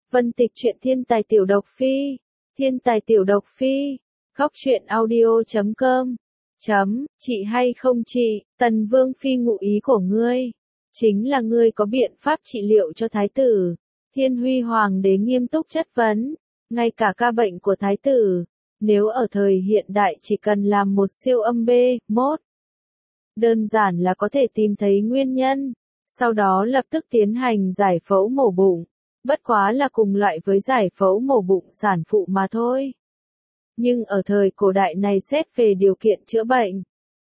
Vân Tịch truyện thiên tài tiểu độc phi. Thiên tài tiểu độc phi. Góc truyện audio.com. Chị hay không chị, Tần Vương phi ngụ ý của ngươi. Chính là ngươi có biện pháp trị liệu cho thái tử. Thiên Huy Hoàng đế nghiêm túc chất vấn. Ngay cả ca bệnh của thái tử. Nếu ở thời hiện đại chỉ cần làm một siêu âm B1. Đơn giản là có thể tìm thấy nguyên nhân. Sau đó lập tức tiến hành giải phẫu mổ bụng. Bất quá là cùng loại với giải phẫu mổ bụng sản phụ mà thôi. Nhưng ở thời cổ đại này xét về điều kiện chữa bệnh,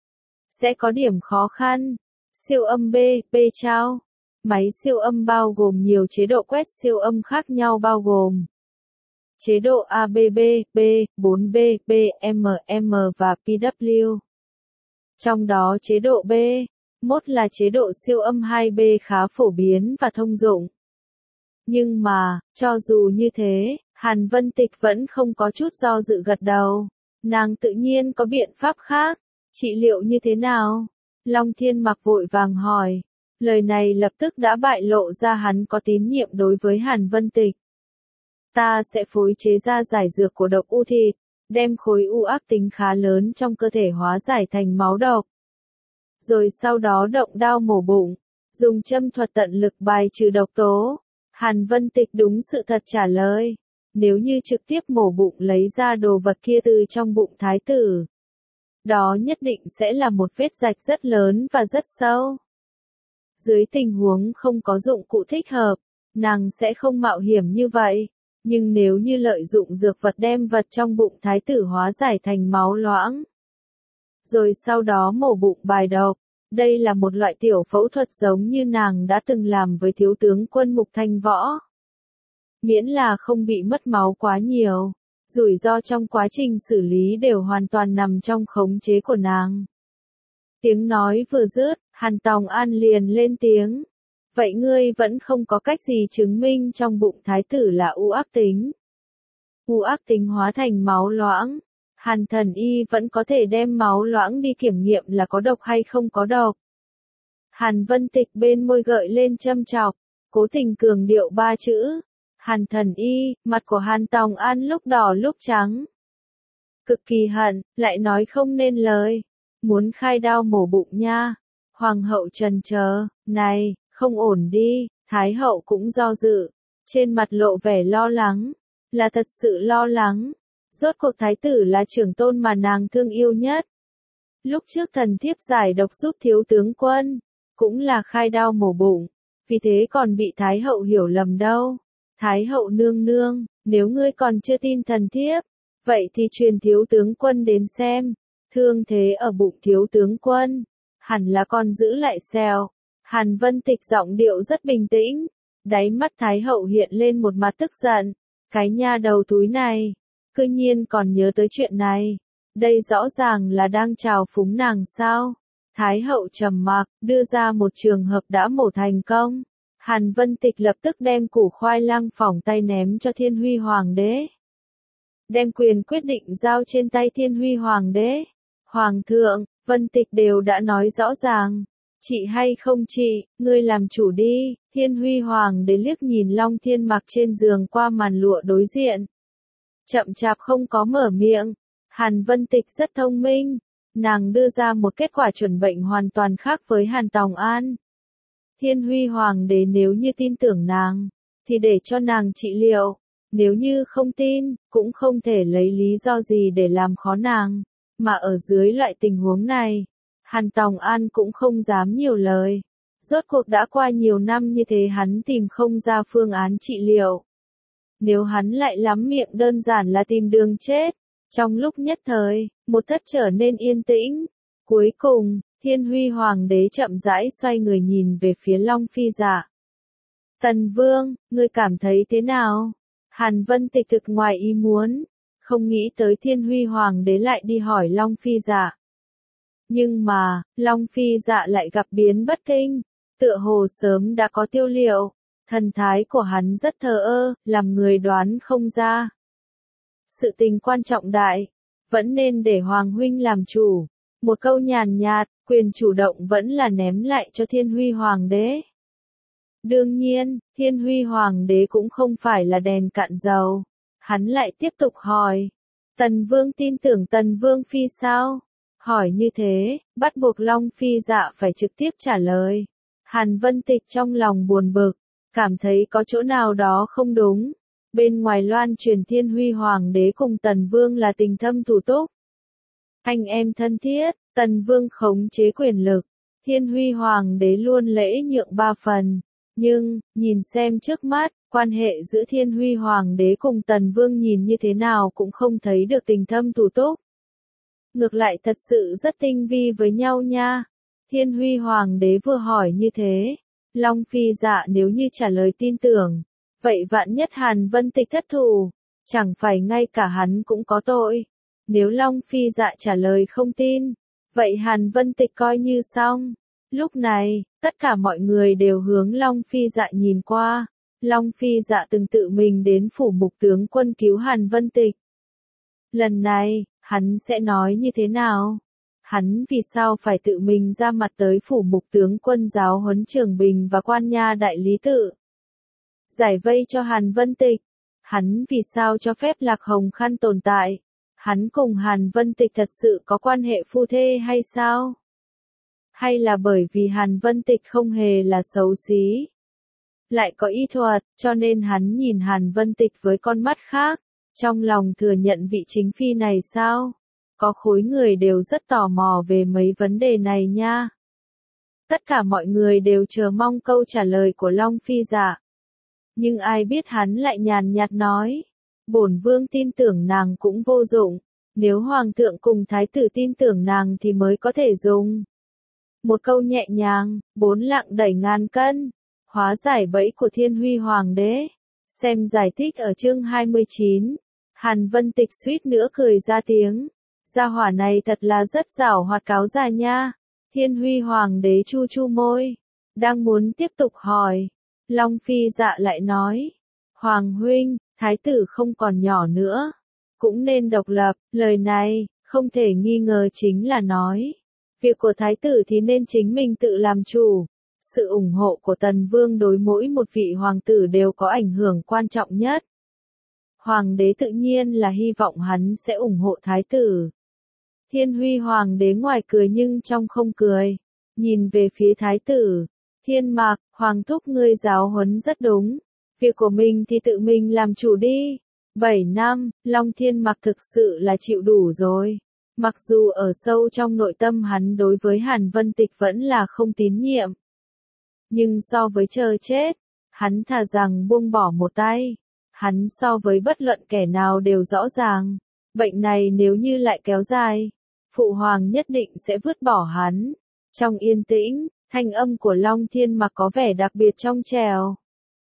sẽ có điểm khó khăn. Siêu âm B trao. Máy siêu âm bao gồm nhiều chế độ quét siêu âm khác nhau bao gồm chế độ ABB, B4B, BMM và PW. Trong đó chế độ B1 là chế độ siêu âm 2B khá phổ biến và thông dụng. Nhưng mà, cho dù như thế, Hàn Vân Tịch vẫn không có chút do dự gật đầu. Nàng tự nhiên có biện pháp khác. Trị liệu như thế nào? Long Thiên Mặc vội vàng hỏi. Lời này lập tức đã bại lộ ra hắn có tín nhiệm đối với Hàn Vân Tịch. Ta sẽ phối chế ra giải dược của độc u thịt, đem khối u ác tính khá lớn trong cơ thể hóa giải thành máu độc. Rồi sau đó động đao mổ bụng, dùng châm thuật tận lực bài trừ độc tố. Hàn Vân Tịch đúng sự thật trả lời. Nếu như trực tiếp mổ bụng lấy ra đồ vật kia từ trong bụng thái tử, đó nhất định sẽ là một vết rạch rất lớn và rất sâu. Dưới tình huống không có dụng cụ thích hợp, nàng sẽ không mạo hiểm như vậy. Nhưng nếu như lợi dụng dược vật đem vật trong bụng thái tử hóa giải thành máu loãng, rồi sau đó mổ bụng bài độc, đây là một loại tiểu phẫu thuật giống như nàng đã từng làm với thiếu tướng quân Mục Thanh Võ. Miễn là không bị mất máu quá nhiều, rủi ro trong quá trình xử lý đều hoàn toàn nằm trong khống chế của nàng. Tiếng nói vừa dứt, Hàn Tòng An liền lên tiếng. Vậy ngươi vẫn không có cách gì chứng minh trong bụng thái tử là u ác tính. U ác tính hóa thành máu loãng. Hàn Thần Y vẫn có thể đem máu loãng đi kiểm nghiệm là có độc hay không có độc. Hàn Vân Tịch bên môi gợi lên châm chọc, cố tình cường điệu ba chữ. Hàn Thần Y, mặt của Hàn Tòng An lúc đỏ lúc trắng. Cực kỳ hận, lại nói không nên lời. Muốn khai đao mổ bụng nha. Hoàng hậu trần chờ, này, không ổn đi. Thái hậu cũng do dự, trên mặt lộ vẻ lo lắng. Là thật sự lo lắng. Rốt cuộc thái tử là trưởng tôn mà nàng thương yêu nhất. Lúc trước thần thiếp giải độc giúp thiếu tướng quân, cũng là khai đao mổ bụng, vì thế còn bị thái hậu hiểu lầm đâu. Thái hậu nương nương, nếu ngươi còn chưa tin thần thiếp, vậy thì truyền thiếu tướng quân đến xem. Thương thế ở bụng thiếu tướng quân, hẳn là còn giữ lại sẹo. Hàn Vân Tịch giọng điệu rất bình tĩnh, đáy mắt thái hậu hiện lên một mặt tức giận. Cái nha đầu túi này, cư nhiên còn nhớ tới chuyện này. Đây rõ ràng là đang trào phúng nàng sao. Thái hậu trầm mặc, đưa ra một trường hợp đã mổ thành công. Hàn Vân Tịch lập tức đem củ khoai lang phỏng tay ném cho Thiên Huy Hoàng đế. Đem quyền quyết định giao trên tay Thiên Huy Hoàng đế. Hoàng thượng, Vân Tịch đều đã nói rõ ràng. Chị hay không chị, ngươi làm chủ đi. Thiên Huy Hoàng đế liếc nhìn Long Thiên Mặc trên giường qua màn lụa đối diện. Chậm chạp không có mở miệng. Hàn Vân Tịch rất thông minh. Nàng đưa ra một kết quả chuẩn bệnh hoàn toàn khác với Hàn Tòng An. Thiên Huy Hoàng đế nếu như tin tưởng nàng, thì để cho nàng trị liệu. Nếu như không tin, cũng không thể lấy lý do gì để làm khó nàng. Mà ở dưới loại tình huống này, Hàn Tòng An cũng không dám nhiều lời. Rốt cuộc đã qua nhiều năm như thế hắn tìm không ra phương án trị liệu. Nếu hắn lại lắm miệng đơn giản là tìm đường chết. Trong lúc nhất thời, một thất trở nên yên tĩnh. Cuối cùng, Thiên Huy Hoàng đế chậm rãi xoay người nhìn về phía Long Phi Dạ. Tần Vương, ngươi cảm thấy thế nào? Hàn Vân Tịch thực ngoài ý muốn, không nghĩ tới Thiên Huy Hoàng đế lại đi hỏi Long Phi Dạ. Nhưng mà, Long Phi Dạ lại gặp biến bất kinh, tựa hồ sớm đã có tiêu liệu, thần thái của hắn rất thờ ơ, làm người đoán không ra. Sự tình quan trọng đại, vẫn nên để Hoàng huynh làm chủ. Một câu nhàn nhạt, quyền chủ động vẫn là ném lại cho Thiên Huy Hoàng đế. Đương nhiên, Thiên Huy Hoàng đế cũng không phải là đèn cạn dầu. Hắn lại tiếp tục hỏi. Tần Vương tin tưởng Tần Vương Phi sao? Hỏi như thế, bắt buộc Long Phi Dạ phải trực tiếp trả lời. Hàn Vân Tịch trong lòng buồn bực, cảm thấy có chỗ nào đó không đúng. Bên ngoài loan truyền Thiên Huy Hoàng đế cùng Tần Vương là tình thâm thủ túc. Anh em thân thiết, Tần Vương khống chế quyền lực, Thiên Huy Hoàng đế luôn lễ nhượng 3 phần. Nhưng, nhìn xem trước mắt, quan hệ giữa Thiên Huy Hoàng đế cùng Tần Vương nhìn như thế nào cũng không thấy được tình thâm thủ túc. Ngược lại thật sự rất tinh vi với nhau nha. Thiên Huy Hoàng đế vừa hỏi như thế. Long Phi Dạ nếu như trả lời tin tưởng, vậy vạn nhất Hàn Vân Tịch thất thủ, chẳng phải ngay cả hắn cũng có tội. Nếu Long Phi Dạ trả lời không tin, vậy Hàn Vân Tịch coi như xong. Lúc này, tất cả mọi người đều hướng Long Phi Dạ nhìn qua. Long Phi Dạ từng tự mình đến phủ mục tướng quân cứu Hàn Vân Tịch. Lần này, hắn sẽ nói như thế nào? Hắn vì sao phải tự mình ra mặt tới phủ mục tướng quân giáo huấn Trường Bình và quan nha đại lý tự? Giải vây cho Hàn Vân Tịch. Hắn vì sao cho phép Lạc Hồng Khăn tồn tại? Hắn cùng Hàn Vân Tịch thật sự có quan hệ phu thê hay sao? Hay là bởi vì Hàn Vân Tịch không hề là xấu xí, lại có y thuật, cho nên hắn nhìn Hàn Vân Tịch với con mắt khác, trong lòng thừa nhận vị chính phi này sao? Có khối người đều rất tò mò về mấy vấn đề này nha. Tất cả mọi người đều chờ mong câu trả lời của Long Phi Dạ. Nhưng ai biết hắn lại nhàn nhạt nói, bổn vương tin tưởng nàng cũng vô dụng, nếu hoàng thượng cùng thái tử tin tưởng nàng thì mới có thể dùng. Một câu nhẹ nhàng, 4 lạng đẩy ngàn cân, hóa giải bẫy của Thiên Huy Hoàng đế. Xem giải thích ở chương 29, Hàn Vân Tịch suýt nữa cười ra tiếng. Gia hỏa này thật là rất giảo hoạt cáo già nha. Thiên Huy Hoàng đế chu chu môi, đang muốn tiếp tục hỏi. Long Phi Dạ lại nói, Hoàng huynh, thái tử không còn nhỏ nữa, cũng nên độc lập. Lời này, không thể nghi ngờ chính là nói, việc của thái tử thì nên chính mình tự làm chủ. Sự ủng hộ của Tần Vương đối mỗi một vị hoàng tử đều có ảnh hưởng quan trọng nhất. Hoàng đế tự nhiên là hy vọng hắn sẽ ủng hộ thái tử. Thiên Huy Hoàng đế ngoài cười nhưng trong không cười, nhìn về phía thái tử. Thiên Mạc, Hoàng thúc ngươi giáo huấn rất đúng, việc của mình thì tự mình làm chủ đi. 7 năm, Long Thiên Mạc thực sự là chịu đủ rồi. Mặc dù ở sâu trong nội tâm hắn đối với Hàn Vân Tịch vẫn là không tín nhiệm. Nhưng so với chờ chết, hắn thà rằng buông bỏ một tay. Hắn so với bất luận kẻ nào đều rõ ràng, bệnh này nếu như lại kéo dài, Phụ Hoàng nhất định sẽ vứt bỏ hắn. Trong yên tĩnh, thanh âm của Long Thiên Mạc có vẻ đặc biệt trong trẻo.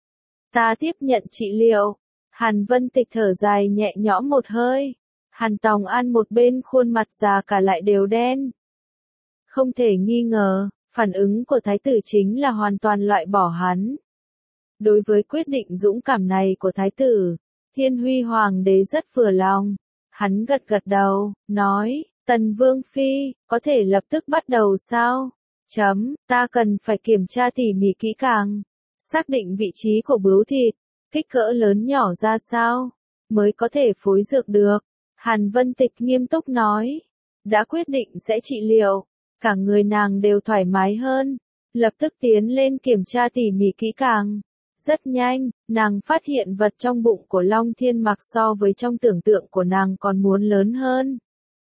Ta tiếp nhận trị liệu. Hàn Vân Tịch thở dài nhẹ nhõm một hơi. Hàn Tòng An một bên khuôn mặt già cả lại đều đen. Không thể nghi ngờ, phản ứng của thái tử chính là hoàn toàn loại bỏ hắn. Đối với quyết định dũng cảm này của thái tử, Thiên Huy Hoàng đế rất vừa lòng. Hắn gật gật đầu, nói, Tần Vương Phi, có thể lập tức bắt đầu sao? Ta cần phải kiểm tra tỉ mỉ kỹ càng, xác định vị trí của bướu thịt, kích cỡ lớn nhỏ ra sao, mới có thể phối dược được. Hàn Vân Tịch nghiêm túc nói, đã quyết định sẽ trị liệu, cả người nàng đều thoải mái hơn, lập tức tiến lên kiểm tra tỉ mỉ kỹ càng. Rất nhanh, nàng phát hiện vật trong bụng của Long Thiên Mạc so với trong tưởng tượng của nàng còn muốn lớn hơn.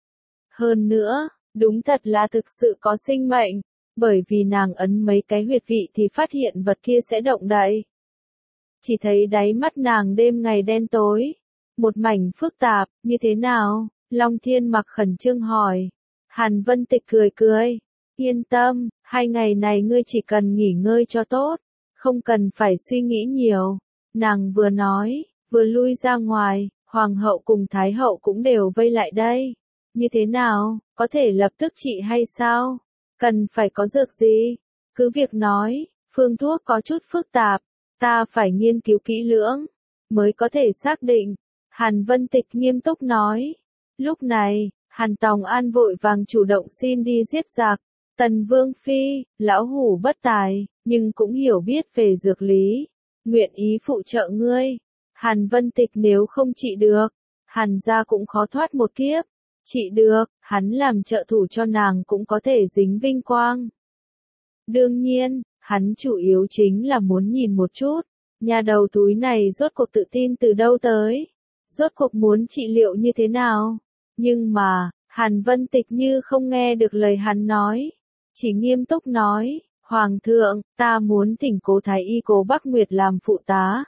Hơn nữa, đúng thật là thực sự có sinh mệnh, bởi vì nàng ấn mấy cái huyệt vị thì phát hiện vật kia sẽ động đậy. Chỉ thấy đáy mắt nàng đêm ngày đen tối, một mảnh phức tạp, như thế nào? Long Thiên Mạc khẩn trương hỏi. Hàn Vân Tịch cười cười, yên tâm, 2 ngày này ngươi chỉ cần nghỉ ngơi cho tốt, không cần phải suy nghĩ nhiều. Nàng vừa nói, vừa lui ra ngoài, Hoàng hậu cùng Thái hậu cũng đều vây lại đây. Như thế nào, có thể lập tức trị hay sao? Cần phải có dược gì? Cứ việc nói, phương thuốc có chút phức tạp, ta phải nghiên cứu kỹ lưỡng, mới có thể xác định. Hàn Vân Tịch nghiêm túc nói. Lúc này, Hàn Tòng An vội vàng chủ động xin đi giết giặc, Tần Vương Phi, lão hủ bất tài, nhưng cũng hiểu biết về dược lý, nguyện ý phụ trợ ngươi. Hàn Vân Tịch nếu không trị được, Hàn gia cũng khó thoát một kiếp. Trị được, hắn làm trợ thủ cho nàng cũng có thể dính vinh quang. Đương nhiên, hắn chủ yếu chính là muốn nhìn một chút, nhà đầu túi này rốt cuộc tự tin từ đâu tới, rốt cuộc muốn trị liệu như thế nào. Nhưng mà, Hàn Vân Tịch như không nghe được lời hắn nói, chỉ nghiêm túc nói, Hoàng thượng, ta muốn thỉnh Cố Thái Y Cố Bắc Nguyệt làm phụ tá.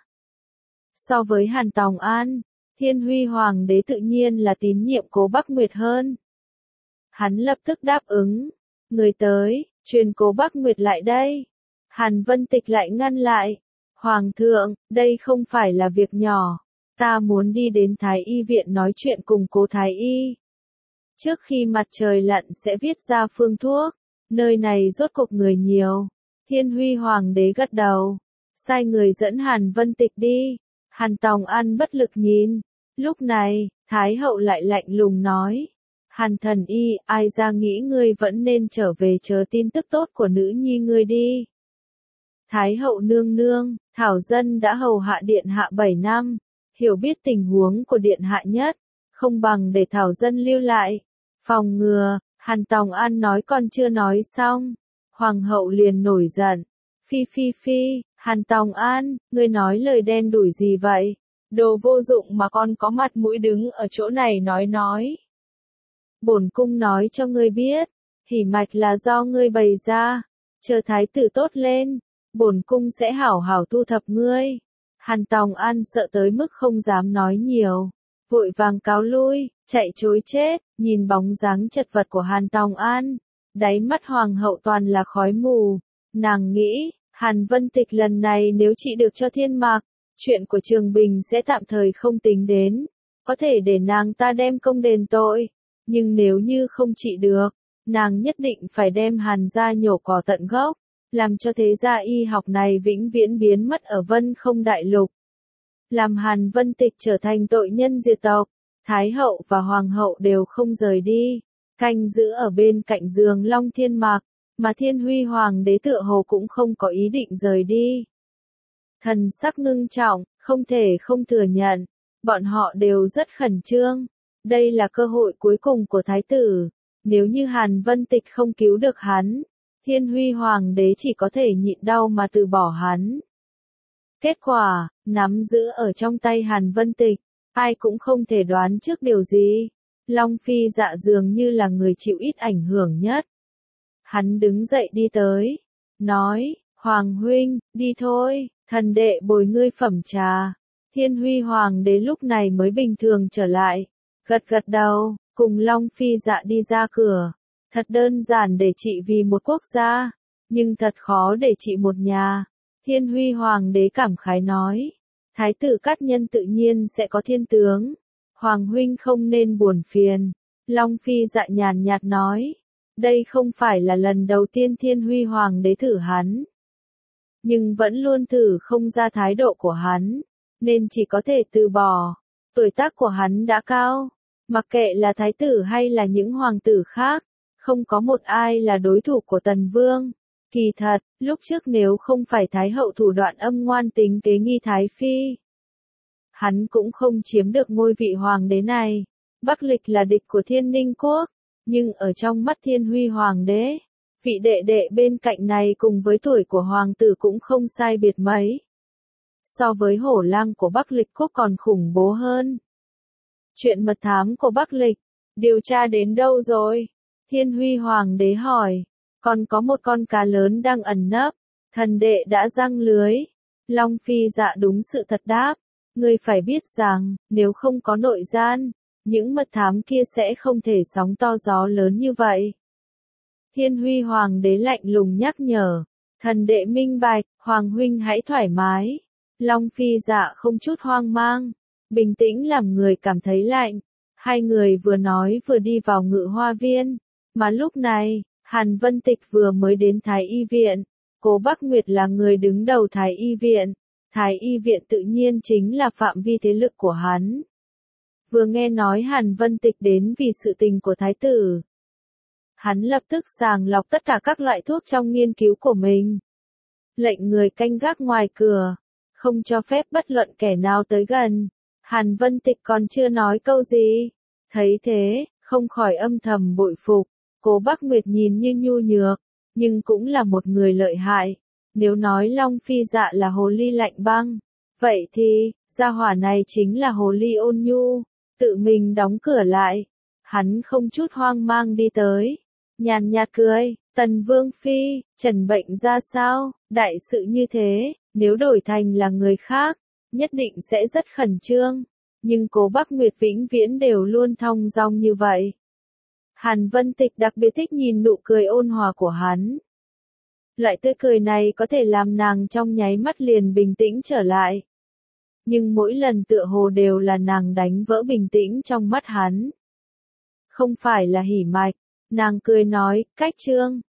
So với Hàn Tòng An, Thiên Huy Hoàng đế tự nhiên là tín nhiệm Cố Bắc Nguyệt hơn. Hắn lập tức đáp ứng, người tới, truyền Cố Bắc Nguyệt lại đây. Hàn Vân Tịch lại ngăn lại, Hoàng thượng, đây không phải là việc nhỏ, ta muốn đi đến Thái Y viện nói chuyện cùng Cố Thái Y. Trước khi mặt trời lặn sẽ viết ra phương thuốc, nơi này rốt cuộc người nhiều. Thiên Huy Hoàng đế gật đầu, sai người dẫn Hàn Vân Tịch đi. Hàn Tòng An bất lực nhìn, lúc này, Thái hậu lại lạnh lùng nói, Hàn thần y, ai ra nghĩ ngươi vẫn nên trở về chờ tin tức tốt của nữ nhi ngươi đi. Thái hậu nương nương, Thảo dân đã hầu hạ điện hạ 7 năm, hiểu biết tình huống của điện hạ nhất, không bằng để Thảo dân lưu lại, phòng ngừa. Hàn Tòng An nói còn chưa nói xong, hoàng hậu liền nổi giận, phi, Hàn Tòng An, ngươi nói lời đen đủi gì vậy? Đồ vô dụng mà con có mặt mũi đứng ở chỗ này nói. Bổn cung nói cho ngươi biết, hỉ mạch là do ngươi bày ra, chờ thái tử tốt lên, bổn cung sẽ hảo hảo thu thập ngươi. Hàn Tòng An sợ tới mức không dám nói nhiều, vội vàng cáo lui, chạy trối chết, nhìn bóng dáng chật vật của Hàn Tòng An, đáy mắt hoàng hậu toàn là khói mù, nàng nghĩ, Hàn Vân Tịch lần này nếu trị được cho Thiên Mạc, chuyện của Trường Bình sẽ tạm thời không tính đến, có thể để nàng ta đem công đền tội, nhưng nếu như không trị được, nàng nhất định phải đem Hàn gia nhổ cỏ tận gốc, làm cho thế gia y học này vĩnh viễn biến mất ở Vân Không Đại Lục. Làm Hàn Vân Tịch trở thành tội nhân diệt tộc, Thái hậu và Hoàng hậu đều không rời đi, canh giữ ở bên cạnh giường Long Thiên Mạc, mà Thiên Huy Hoàng đế tựa hồ cũng không có ý định rời đi. Thần sắc ngưng trọng, không thể không thừa nhận, bọn họ đều rất khẩn trương. Đây là cơ hội cuối cùng của thái tử, nếu như Hàn Vân Tịch không cứu được hắn, Thiên Huy Hoàng đế chỉ có thể nhịn đau mà từ bỏ hắn. Kết quả, nắm giữ ở trong tay Hàn Vân Tịch, ai cũng không thể đoán trước điều gì. Long Phi Dạ dường như là người chịu ít ảnh hưởng nhất. Hắn đứng dậy đi tới, nói, Hoàng huynh, đi thôi, thần đệ bồi ngươi phẩm trà. Thiên Huy Hoàng đế lúc này mới bình thường trở lại, gật đầu, cùng Long Phi Dạ đi ra cửa. Thật đơn giản để trị vì một quốc gia, nhưng thật khó để trị một nhà. Thiên Huy Hoàng đế cảm khái nói, thái tử Cát Nhân tự nhiên sẽ có thiên tướng, Hoàng huynh không nên buồn phiền. Long Phi Dạ nhàn nhạt nói, đây không phải là lần đầu tiên Thiên Huy Hoàng đế thử hắn, nhưng vẫn luôn thử không ra thái độ của hắn, nên chỉ có thể từ bỏ. Tuổi tác của hắn đã cao, mặc kệ là thái tử hay là những hoàng tử khác, không có một ai là đối thủ của Tần Vương. Kỳ thật, lúc trước nếu không phải Thái hậu thủ đoạn âm ngoan tính kế nghi Thái Phi, hắn cũng không chiếm được ngôi vị hoàng đế này. Bắc Lịch là địch của Thiên Ninh Quốc, nhưng ở trong mắt Thiên Huy Hoàng đế, vị đệ đệ bên cạnh này cùng với tuổi của hoàng tử cũng không sai biệt mấy. So với hổ lang của Bắc Lịch Quốc còn khủng bố hơn. Chuyện mật thám của Bắc Lịch, điều tra đến đâu rồi? Thiên Huy Hoàng đế hỏi. Còn có một con cá lớn đang ẩn nấp, thần đệ đã giăng lưới. Long Phi Dạ đúng sự thật đáp, ngươi phải biết rằng, nếu không có nội gian, những mật thám kia sẽ không thể sóng to gió lớn như vậy. Thiên Huy Hoàng đế lạnh lùng nhắc nhở, thần đệ minh bạch, Hoàng huynh hãy thoải mái. Long Phi Dạ không chút hoang mang, bình tĩnh làm người cảm thấy lạnh. Hai người vừa nói vừa đi vào Ngự Hoa Viên, mà lúc này, Hàn Vân Tịch vừa mới đến Thái Y viện, Cố Bắc Nguyệt là người đứng đầu Thái Y viện, Thái Y viện tự nhiên chính là phạm vi thế lực của hắn. Vừa nghe nói Hàn Vân Tịch đến vì sự tình của Thái tử, Hắn lập tức sàng lọc tất cả các loại thuốc trong nghiên cứu của mình. Lệnh người canh gác ngoài cửa, không cho phép bất luận kẻ nào tới gần. Hàn Vân Tịch còn chưa nói câu gì. Thấy thế, không khỏi âm thầm bội phục. Cố Bắc Nguyệt nhìn như nhu nhược, nhưng cũng là một người lợi hại. Nếu nói Long Phi Dạ là hồ ly lạnh băng, vậy thì, gia hỏa này chính là hồ ly ôn nhu. Tự mình đóng cửa lại. Hắn không chút hoang mang đi tới. Nhàn nhạt cười, Tần Vương Phi, Trần bệnh ra sao, đại sự như thế, nếu đổi thành là người khác, nhất định sẽ rất khẩn trương. Nhưng Cố Bắc Nguyệt vĩnh viễn đều luôn thong dong như vậy. Hàn Vân Tịch đặc biệt thích nhìn nụ cười ôn hòa của hắn. Loại tươi cười này có thể làm nàng trong nháy mắt liền bình tĩnh trở lại. Nhưng mỗi lần tựa hồ đều là nàng đánh vỡ bình tĩnh trong mắt hắn. Không phải là hỉ mạch, nàng cười nói, Cách Trương,